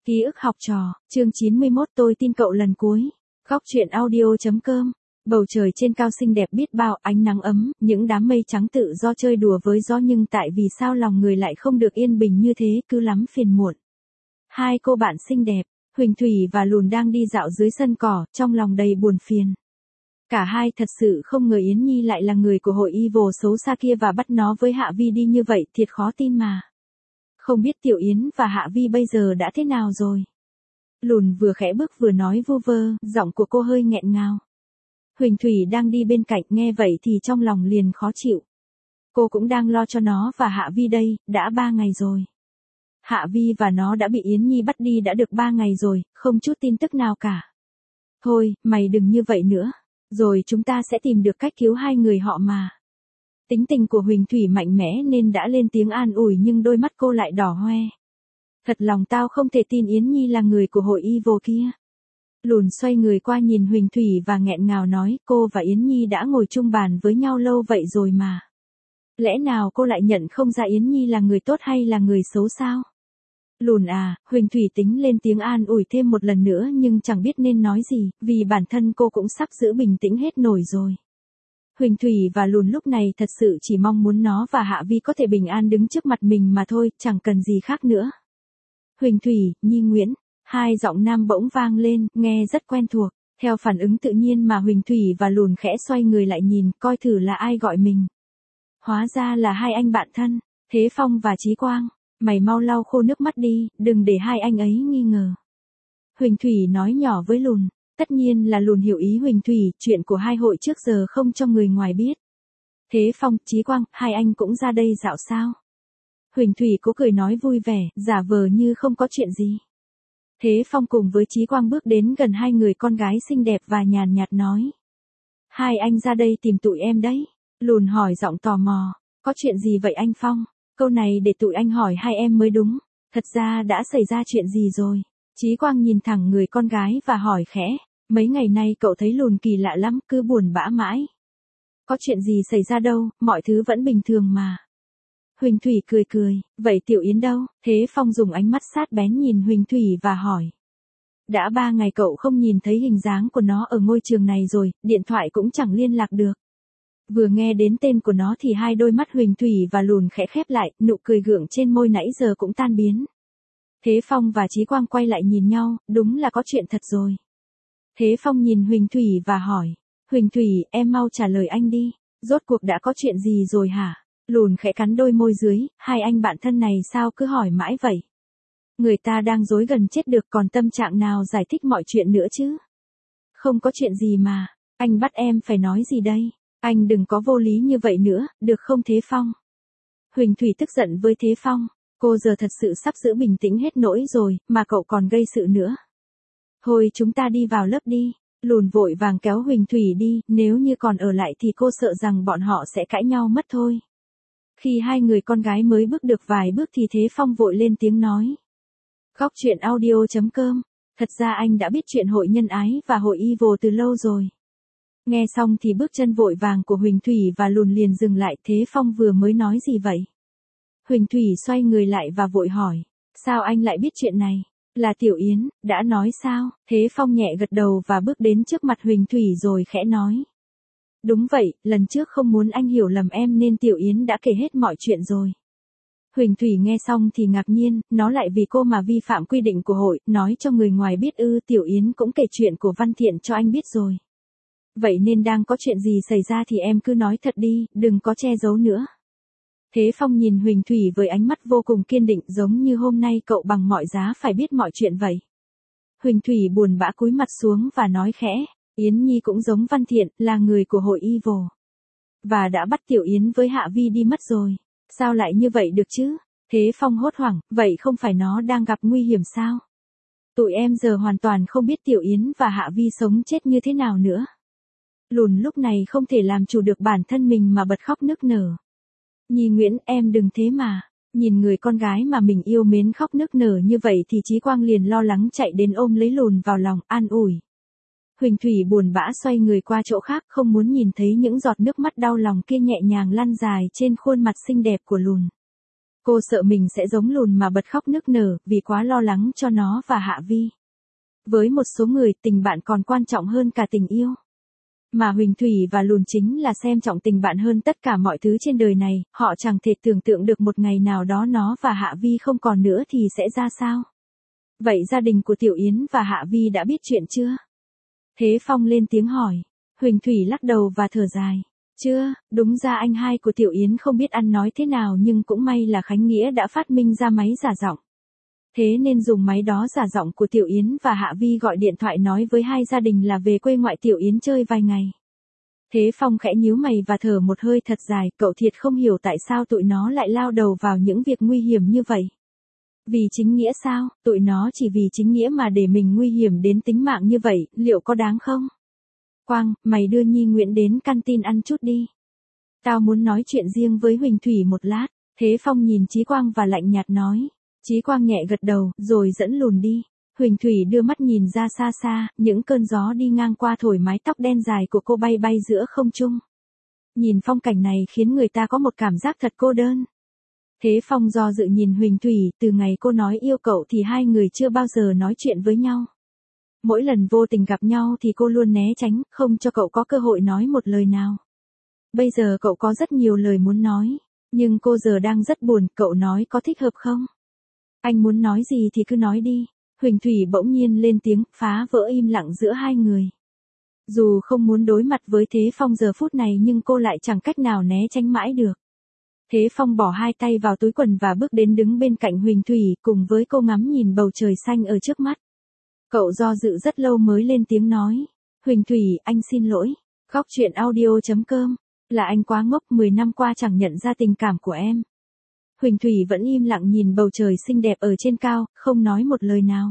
Ký ức học trò, chương 91 tôi tin cậu lần cuối. Góc truyện audio.com. Bầu trời trên cao xinh đẹp biết bao, ánh nắng ấm, những đám mây trắng tự do chơi đùa với gió, nhưng tại vì sao lòng người lại không được yên bình như thế, cứ lắm phiền muộn. Hai cô bạn xinh đẹp, Huỳnh Thủy và Lùn đang đi dạo dưới sân cỏ, trong lòng đầy buồn phiền. Cả hai thật sự không ngờ Yến Nhi lại là người của hội Evil xấu xa kia và bắt nó với Hạ Vi đi như vậy, thiệt khó tin mà. Không biết Tiểu Yến và Hạ Vi bây giờ đã thế nào rồi? Lùn vừa khẽ bước vừa nói vu vơ, giọng của cô hơi nghẹn ngào. Huỳnh Thủy đang đi bên cạnh nghe vậy thì trong lòng liền khó chịu. Cô cũng đang lo cho nó và Hạ Vi đây, đã 3 ngày rồi. Hạ Vi và nó đã bị Yến Nhi bắt đi đã được 3 ngày rồi, không chút tin tức nào cả. Thôi, mày đừng như vậy nữa. Rồi chúng ta sẽ tìm được cách cứu hai người họ mà. Tính tình của Huỳnh Thủy mạnh mẽ nên đã lên tiếng an ủi, nhưng đôi mắt cô lại đỏ hoe. Thật lòng tao không thể tin Yến Nhi là người của hội Evil kia. Lùn xoay người qua nhìn Huỳnh Thủy và nghẹn ngào nói, cô và Yến Nhi đã ngồi chung bàn với nhau lâu vậy rồi mà. Lẽ nào cô lại nhận không ra Yến Nhi là người tốt hay là người xấu sao? Lùn à, Huỳnh Thủy tính lên tiếng an ủi thêm một lần nữa nhưng chẳng biết nên nói gì, vì bản thân cô cũng sắp giữ bình tĩnh hết nổi rồi. Huỳnh Thủy và Lùn lúc này thật sự chỉ mong muốn nó và Hạ Vi có thể bình an đứng trước mặt mình mà thôi, chẳng cần gì khác nữa. Huỳnh Thủy, Nhi Nguyễn, hai giọng nam bỗng vang lên, nghe rất quen thuộc. Theo phản ứng tự nhiên mà Huỳnh Thủy và Lùn khẽ xoay người lại nhìn, coi thử là ai gọi mình. Hóa ra là hai anh bạn thân, Thế Phong và Chí Quang. Mày mau lau khô nước mắt đi, đừng để hai anh ấy nghi ngờ. Huỳnh Thủy nói nhỏ với Lùn. Tất nhiên là Lùn hiểu ý Huỳnh Thủy, chuyện của hai hội trước giờ không cho người ngoài biết. Thế Phong, Chí Quang, hai anh cũng ra đây dạo sao? Huỳnh Thủy cố cười nói vui vẻ, giả vờ như không có chuyện gì. Thế Phong cùng với Chí Quang bước đến gần hai người con gái xinh đẹp và nhàn nhạt nói. Hai anh ra đây tìm tụi em đấy. Lùn hỏi giọng tò mò, có chuyện gì vậy anh Phong? Câu này để tụi anh hỏi hai em mới đúng. Thật ra đã xảy ra chuyện gì rồi? Chí Quang nhìn thẳng người con gái và hỏi khẽ. Mấy ngày nay cậu thấy Lùn kỳ lạ lắm, cứ buồn bã mãi. Có chuyện gì xảy ra đâu, mọi thứ vẫn bình thường mà. Huỳnh Thủy cười cười, vậy Tiểu Yến đâu? Thế Phong dùng ánh mắt sát bén nhìn Huỳnh Thủy và hỏi. Đã 3 ngày cậu không nhìn thấy hình dáng của nó ở ngôi trường này rồi, điện thoại cũng chẳng liên lạc được. Vừa nghe đến tên của nó thì hai đôi mắt Huỳnh Thủy và Lùn khẽ khép lại, nụ cười gượng trên môi nãy giờ cũng tan biến. Thế Phong và Chí Quang quay lại nhìn nhau, đúng là có chuyện thật rồi. Thế Phong nhìn Huỳnh Thủy và hỏi, Huỳnh Thủy, em mau trả lời anh đi, rốt cuộc đã có chuyện gì rồi hả? Lùn khẽ cắn đôi môi dưới, hai anh bạn thân này sao cứ hỏi mãi vậy? Người ta đang rối gần chết được, còn tâm trạng nào giải thích mọi chuyện nữa chứ? Không có chuyện gì mà, anh bắt em phải nói gì đây? Anh đừng có vô lý như vậy nữa, được không Thế Phong? Huỳnh Thủy tức giận với Thế Phong, cô giờ thật sự sắp giữ bình tĩnh hết nỗi rồi, mà cậu còn gây sự nữa. Thôi chúng ta đi vào lớp đi. Lùn vội vàng kéo Huỳnh Thủy đi, nếu như còn ở lại thì cô sợ rằng bọn họ sẽ cãi nhau mất thôi. Khi hai người con gái mới bước được vài bước thì Thế Phong vội lên tiếng nói. Góc truyện audio.com. Thật ra anh đã biết chuyện hội nhân ái và hội Evil từ lâu rồi. Nghe xong thì bước chân vội vàng của Huỳnh Thủy và Lùn liền dừng lại. Thế Phong vừa mới nói gì vậy? Huỳnh Thủy xoay người lại và vội hỏi. Sao anh lại biết chuyện này? Là Tiểu Yến, đã nói sao? Thế Phong nhẹ gật đầu và bước đến trước mặt Huỳnh Thủy rồi khẽ nói. Đúng vậy, lần trước không muốn anh hiểu lầm em nên Tiểu Yến đã kể hết mọi chuyện rồi. Huỳnh Thủy nghe xong thì ngạc nhiên, nó lại vì cô mà vi phạm quy định của hội, nói cho người ngoài biết ư? Tiểu Yến cũng kể chuyện của Văn Thiện cho anh biết rồi. Vậy nên đang có chuyện gì xảy ra thì em cứ nói thật đi, đừng có che giấu nữa. Thế Phong nhìn Huỳnh Thủy với ánh mắt vô cùng kiên định, giống như hôm nay cậu bằng mọi giá phải biết mọi chuyện vậy. Huỳnh Thủy buồn bã cúi mặt xuống và nói khẽ, Yến Nhi cũng giống Văn Thiện, là người của hội Evil. Và đã bắt Tiểu Yến với Hạ Vi đi mất rồi. Sao lại như vậy được chứ? Thế Phong hốt hoảng, vậy không phải nó đang gặp nguy hiểm sao? Tụi em giờ hoàn toàn không biết Tiểu Yến và Hạ Vi sống chết như thế nào nữa. Lùn lúc này không thể làm chủ được bản thân mình mà bật khóc nức nở. Nhi Nguyễn, em đừng thế mà. Nhìn người con gái mà mình yêu mến khóc nức nở như vậy thì Chí Quang liền lo lắng chạy đến ôm lấy Lùn vào lòng, an ủi. Huỳnh Thủy buồn bã xoay người qua chỗ khác, không muốn nhìn thấy những giọt nước mắt đau lòng kia nhẹ nhàng lăn dài trên khuôn mặt xinh đẹp của Lùn. Cô sợ mình sẽ giống lùn mà bật khóc nức nở, vì quá lo lắng cho nó và Hạ Vi. Với một số người, tình bạn còn quan trọng hơn cả tình yêu. Mà Huỳnh Thủy và lùn chính là xem trọng tình bạn hơn tất cả mọi thứ trên đời này, họ chẳng thể tưởng tượng được một ngày nào đó nó và Hạ Vi không còn nữa thì sẽ ra sao. Vậy gia đình của Tiểu Yến và Hạ Vi đã biết chuyện chưa? Thế Phong lên tiếng hỏi. Huỳnh Thủy lắc đầu và thở dài. Chưa, đúng ra anh hai của Tiểu Yến không biết ăn nói thế nào nhưng cũng may là Khánh Nghĩa đã phát minh ra máy giả giọng. Thế nên dùng máy đó giả giọng của Tiểu Yến và Hạ Vi gọi điện thoại nói với hai gia đình là về quê ngoại Tiểu Yến chơi vài ngày. Thế Phong khẽ nhíu mày và thở một hơi thật dài, cậu thiệt không hiểu tại sao tụi nó lại lao đầu vào những việc nguy hiểm như vậy. Vì chính nghĩa sao, tụi nó chỉ vì chính nghĩa mà để mình nguy hiểm đến tính mạng như vậy, liệu có đáng không? Quang, mày đưa Nhi Nguyễn đến canteen ăn chút đi. Tao muốn nói chuyện riêng với Huỳnh Thủy một lát. Thế Phong nhìn Chí Quang và lạnh nhạt nói. Chí Quang nhẹ gật đầu, rồi dẫn lùn đi. Huỳnh Thủy đưa mắt nhìn ra xa xa, những cơn gió đi ngang qua thổi mái tóc đen dài của cô bay bay giữa không trung. Nhìn phong cảnh này khiến người ta có một cảm giác thật cô đơn. Thế Phong do dự nhìn Huỳnh Thủy, từ ngày cô nói yêu cậu thì hai người chưa bao giờ nói chuyện với nhau. Mỗi lần vô tình gặp nhau thì cô luôn né tránh, không cho cậu có cơ hội nói một lời nào. Bây giờ cậu có rất nhiều lời muốn nói, nhưng cô giờ đang rất buồn, cậu nói có thích hợp không? Anh muốn nói gì thì cứ nói đi. Huỳnh Thủy bỗng nhiên lên tiếng, phá vỡ im lặng giữa hai người. Dù không muốn đối mặt với Thế Phong giờ phút này nhưng cô lại chẳng cách nào né tránh mãi được. Thế Phong bỏ hai tay vào túi quần và bước đến đứng bên cạnh Huỳnh Thủy cùng với cô ngắm nhìn bầu trời xanh ở trước mắt. Cậu do dự rất lâu mới lên tiếng nói. Huỳnh Thủy, anh xin lỗi. Góc truyện audio.com. Là anh quá ngốc, 10 năm qua chẳng nhận ra tình cảm của em. Huỳnh Thủy vẫn im lặng nhìn bầu trời xinh đẹp ở trên cao, không nói một lời nào.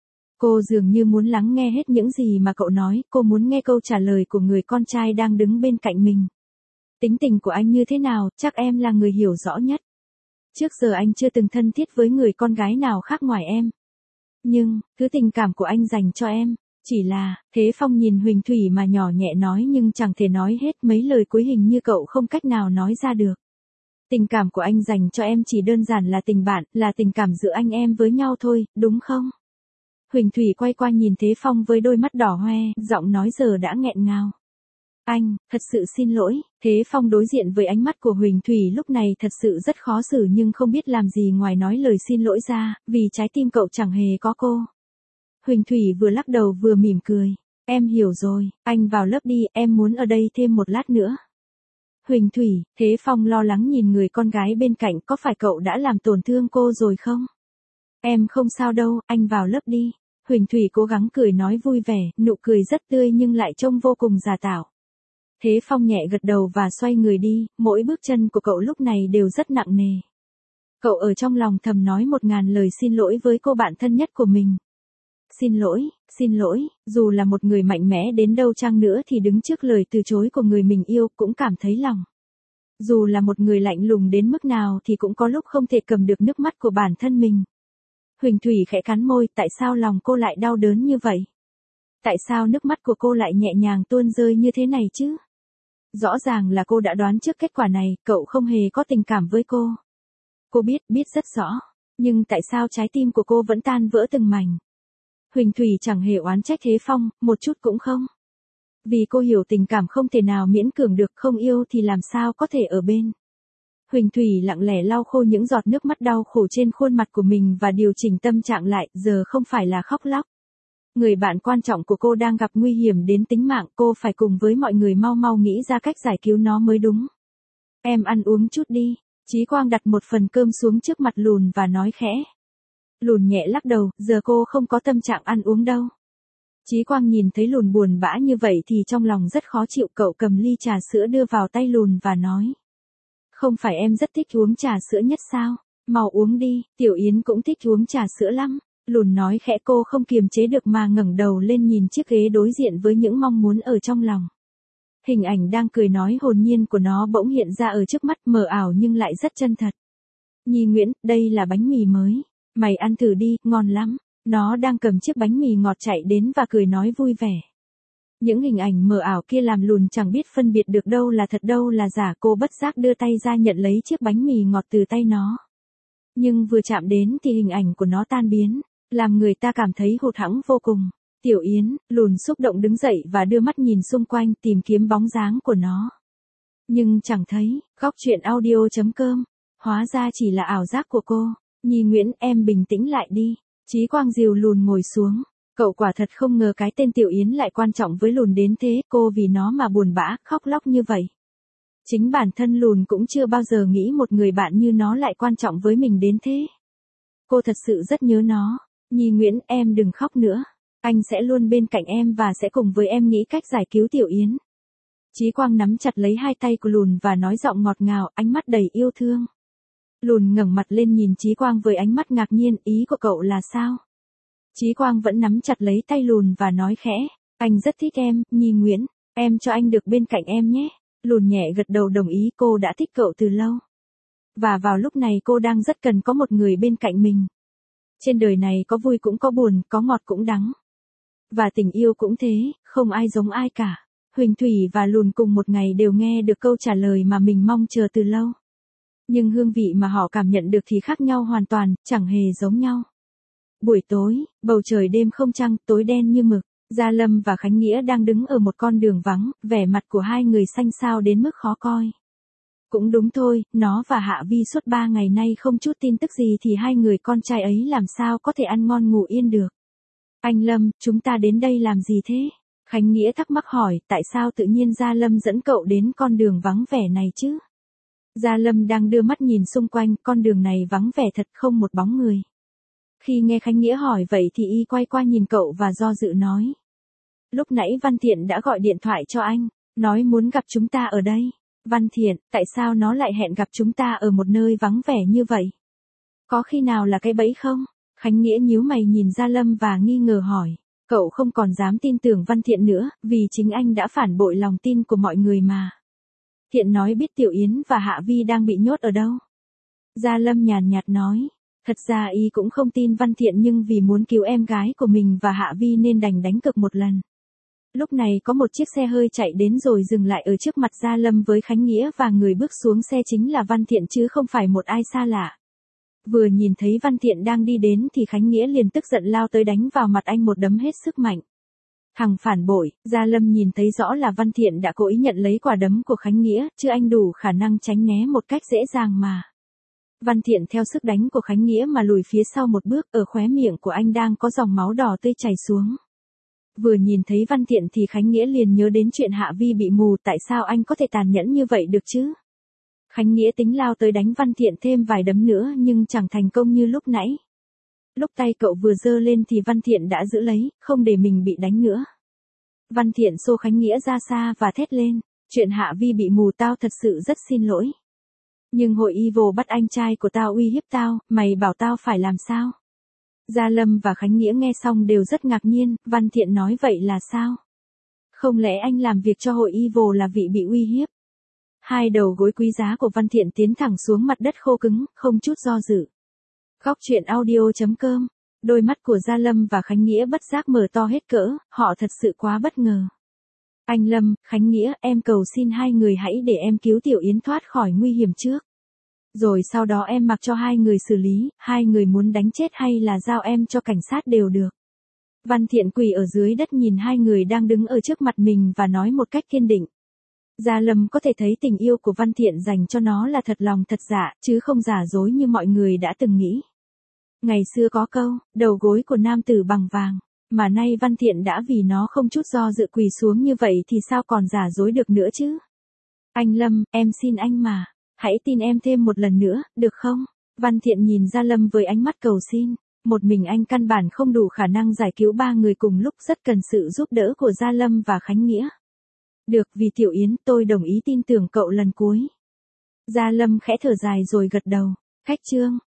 Cô dường như muốn lắng nghe hết những gì mà cậu nói, cô muốn nghe câu trả lời của người con trai đang đứng bên cạnh mình. Tính tình của anh như thế nào, chắc em là người hiểu rõ nhất. Trước giờ anh chưa từng thân thiết với người con gái nào khác ngoài em. Nhưng, thứ tình cảm của anh dành cho em, chỉ là, Thế Phong nhìn Huỳnh Thủy mà nhỏ nhẹ nói nhưng chẳng thể nói hết mấy lời cuối hình như cậu không cách nào nói ra được. Tình cảm của anh dành cho em chỉ đơn giản là tình bạn, là tình cảm giữa anh em với nhau thôi, đúng không? Huỳnh Thủy quay qua nhìn Thế Phong với đôi mắt đỏ hoe, giọng nói giờ đã nghẹn ngào. Anh, thật sự xin lỗi. Thế Phong đối diện với ánh mắt của Huỳnh Thủy lúc này thật sự rất khó xử nhưng không biết làm gì ngoài nói lời xin lỗi ra, vì trái tim cậu chẳng hề có cô. Huỳnh Thủy vừa lắc đầu vừa mỉm cười. Em hiểu rồi, anh vào lớp đi, em muốn ở đây thêm một lát nữa. Huỳnh Thủy, Thế Phong lo lắng nhìn người con gái bên cạnh, có phải cậu đã làm tổn thương cô rồi không? Em không sao đâu, anh vào lớp đi. Huỳnh Thủy cố gắng cười nói vui vẻ, nụ cười rất tươi nhưng lại trông vô cùng giả tạo. Thế Phong nhẹ gật đầu và xoay người đi, mỗi bước chân của cậu lúc này đều rất nặng nề. Cậu ở trong lòng thầm nói 1000 lời xin lỗi với cô bạn thân nhất của mình. Xin lỗi, dù là một người mạnh mẽ đến đâu chăng nữa thì đứng trước lời từ chối của người mình yêu cũng cảm thấy lòng. Dù là một người lạnh lùng đến mức nào thì cũng có lúc không thể cầm được nước mắt của bản thân mình. Huỳnh Thủy khẽ cắn môi, tại sao lòng cô lại đau đớn như vậy? Tại sao nước mắt của cô lại nhẹ nhàng tuôn rơi như thế này chứ? Rõ ràng là cô đã đoán trước kết quả này, cậu không hề có tình cảm với cô. Cô biết rất rõ. Nhưng tại sao trái tim của cô vẫn tan vỡ từng mảnh? Huỳnh Thủy chẳng hề oán trách Thế Phong, một chút cũng không. Vì cô hiểu tình cảm không thể nào miễn cưỡng được, không yêu thì làm sao có thể ở bên. Huỳnh Thủy lặng lẽ lau khô những giọt nước mắt đau khổ trên khuôn mặt của mình và điều chỉnh tâm trạng lại, giờ không phải là khóc lóc. Người bạn quan trọng của cô đang gặp nguy hiểm đến tính mạng, cô phải cùng với mọi người mau mau nghĩ ra cách giải cứu nó mới đúng. Em ăn uống chút đi. Chí Quang đặt một phần cơm xuống trước mặt lùn và nói khẽ. Lùn nhẹ lắc đầu, giờ cô không có tâm trạng ăn uống đâu. Chí Quang nhìn thấy lùn buồn bã như vậy thì trong lòng rất khó chịu, cậu cầm ly trà sữa đưa vào tay lùn và nói. Không phải em rất thích uống trà sữa nhất sao? Mau uống đi, Tiểu Yến cũng thích uống trà sữa lắm. Lùn nói khẽ, cô không kiềm chế được mà ngẩng đầu lên nhìn chiếc ghế đối diện với những mong muốn ở trong lòng. Hình ảnh đang cười nói hồn nhiên của nó bỗng hiện ra ở trước mắt, mờ ảo nhưng lại rất chân thật. Nhi Nguyễn, đây là bánh mì mới. Mày ăn thử đi, ngon lắm. Nó đang cầm chiếc bánh mì ngọt chạy đến và cười nói vui vẻ. Những hình ảnh mờ ảo kia làm lùn chẳng biết phân biệt được đâu là thật đâu là giả, cô bất giác đưa tay ra nhận lấy chiếc bánh mì ngọt từ tay nó. Nhưng vừa chạm đến thì hình ảnh của nó tan biến, làm người ta cảm thấy hụt hẫng vô cùng. Tiểu Yến, lùn xúc động đứng dậy và đưa mắt nhìn xung quanh tìm kiếm bóng dáng của nó. Nhưng chẳng thấy, góc chuyện audio.com, hóa ra chỉ là ảo giác của cô. Nhi Nguyễn, em bình tĩnh lại đi. Chí Quang dìu lùn ngồi xuống. Cậu quả thật không ngờ cái tên Tiểu Yến lại quan trọng với lùn đến thế, cô vì nó mà buồn bã, khóc lóc như vậy. Chính bản thân lùn cũng chưa bao giờ nghĩ một người bạn như nó lại quan trọng với mình đến thế. Cô thật sự rất nhớ nó. Nhi Nguyễn, em đừng khóc nữa. Anh sẽ luôn bên cạnh em và sẽ cùng với em nghĩ cách giải cứu Tiểu Yến. Chí Quang nắm chặt lấy hai tay của lùn và nói giọng ngọt ngào, ánh mắt đầy yêu thương. Lùn ngẩng mặt lên nhìn Chí Quang với ánh mắt ngạc nhiên, ý của cậu là sao? Chí Quang vẫn nắm chặt lấy tay lùn và nói khẽ, anh rất thích em, Nhi Nguyễn, em cho anh được bên cạnh em nhé. Lùn nhẹ gật đầu đồng ý, cô đã thích cậu từ lâu. Và vào lúc này cô đang rất cần có một người bên cạnh mình. Trên đời này có vui cũng có buồn, có ngọt cũng đắng. Và tình yêu cũng thế, không ai giống ai cả. Huỳnh Thủy và lùn cùng một ngày đều nghe được câu trả lời mà mình mong chờ từ lâu. Nhưng hương vị mà họ cảm nhận được thì khác nhau hoàn toàn, chẳng hề giống nhau. Buổi tối, bầu trời đêm không trăng, tối đen như mực. Gia Lâm và Khánh Nghĩa đang đứng ở một con đường vắng, vẻ mặt của hai người xanh xao đến mức khó coi. Cũng đúng thôi, nó và Hạ Vi suốt 3 ngày nay không chút tin tức gì thì hai người con trai ấy làm sao có thể ăn ngon ngủ yên được. Anh Lâm, chúng ta đến đây làm gì thế? Khánh Nghĩa thắc mắc hỏi, tại sao tự nhiên Gia Lâm dẫn cậu đến con đường vắng vẻ này chứ? Gia Lâm đang đưa mắt nhìn xung quanh, con đường này vắng vẻ thật, không một bóng người. Khi nghe Khánh Nghĩa hỏi vậy thì y quay qua nhìn cậu và do dự nói. Lúc nãy Văn Thiện đã gọi điện thoại cho anh, nói muốn gặp chúng ta ở đây. Văn Thiện, tại sao nó lại hẹn gặp chúng ta ở một nơi vắng vẻ như vậy? Có khi nào là cái bẫy không? Khánh Nghĩa nhíu mày nhìn Gia Lâm và nghi ngờ hỏi. Cậu không còn dám tin tưởng Văn Thiện nữa, vì chính anh đã phản bội lòng tin của mọi người mà. Thiện nói biết Tiểu Yến và Hạ Vi đang bị nhốt ở đâu. Gia Lâm nhàn nhạt nói. Thật ra y cũng không tin Văn Thiện nhưng vì muốn cứu em gái của mình và Hạ Vi nên đành đánh cược một lần. Lúc này có một chiếc xe hơi chạy đến rồi dừng lại ở trước mặt Gia Lâm với Khánh Nghĩa và người bước xuống xe chính là Văn Thiện chứ không phải một ai xa lạ. Vừa nhìn thấy Văn Thiện đang đi đến thì Khánh Nghĩa liền tức giận lao tới đánh vào mặt anh một đấm hết sức mạnh. Thằng phản bội, Gia Lâm nhìn thấy rõ là Văn Thiện đã cố ý nhận lấy quả đấm của Khánh Nghĩa, chứ anh đủ khả năng tránh né một cách dễ dàng mà. Văn Thiện theo sức đánh của Khánh Nghĩa mà lùi phía sau một bước, ở khóe miệng của anh đang có dòng máu đỏ tươi chảy xuống. Vừa nhìn thấy Văn Thiện thì Khánh Nghĩa liền nhớ đến chuyện Hạ Vi bị mù, tại sao anh có thể tàn nhẫn như vậy được chứ? Khánh Nghĩa tính lao tới đánh Văn Thiện thêm vài đấm nữa nhưng chẳng thành công như lúc nãy. Lúc tay cậu vừa giơ lên thì Văn Thiện đã giữ lấy, không để mình bị đánh nữa. Văn Thiện xô Khánh Nghĩa ra xa và thét lên, chuyện Hạ Vi bị mù tao thật sự rất xin lỗi. Nhưng hội Evil bắt anh trai của tao uy hiếp tao, mày bảo tao phải làm sao? Gia Lâm và Khánh Nghĩa nghe xong đều rất ngạc nhiên, Văn Thiện nói vậy là sao? Không lẽ anh làm việc cho hội Evil là vị bị uy hiếp? Hai đầu gối quý giá của Văn Thiện tiến thẳng xuống mặt đất khô cứng, không chút do dự. Góc chuyện audio.com, đôi mắt của Gia Lâm và Khánh Nghĩa bất giác mở to hết cỡ, họ thật sự quá bất ngờ. Anh Lâm, Khánh Nghĩa, em cầu xin hai người hãy để em cứu Tiểu Yến thoát khỏi nguy hiểm trước. Rồi sau đó em mặc cho hai người xử lý, hai người muốn đánh chết hay là giao em cho cảnh sát đều được. Văn Thiện quỳ ở dưới đất nhìn hai người đang đứng ở trước mặt mình và nói một cách kiên định. Gia Lâm có thể thấy tình yêu của Văn Thiện dành cho nó là thật lòng thật dạ, chứ không giả dối như mọi người đã từng nghĩ. Ngày xưa có câu, đầu gối của nam tử bằng vàng, mà nay Văn Thiện đã vì nó không chút do dự quỳ xuống như vậy thì sao còn giả dối được nữa chứ? Anh Lâm, em xin anh mà, hãy tin em thêm một lần nữa, được không? Văn Thiện nhìn Gia Lâm với ánh mắt cầu xin, một mình anh căn bản không đủ khả năng giải cứu ba người cùng lúc, rất cần sự giúp đỡ của Gia Lâm và Khánh Nghĩa. Được, vì Tiểu Yến, tôi đồng ý tin tưởng cậu lần cuối. Gia Lâm khẽ thở dài rồi gật đầu. Khách chương.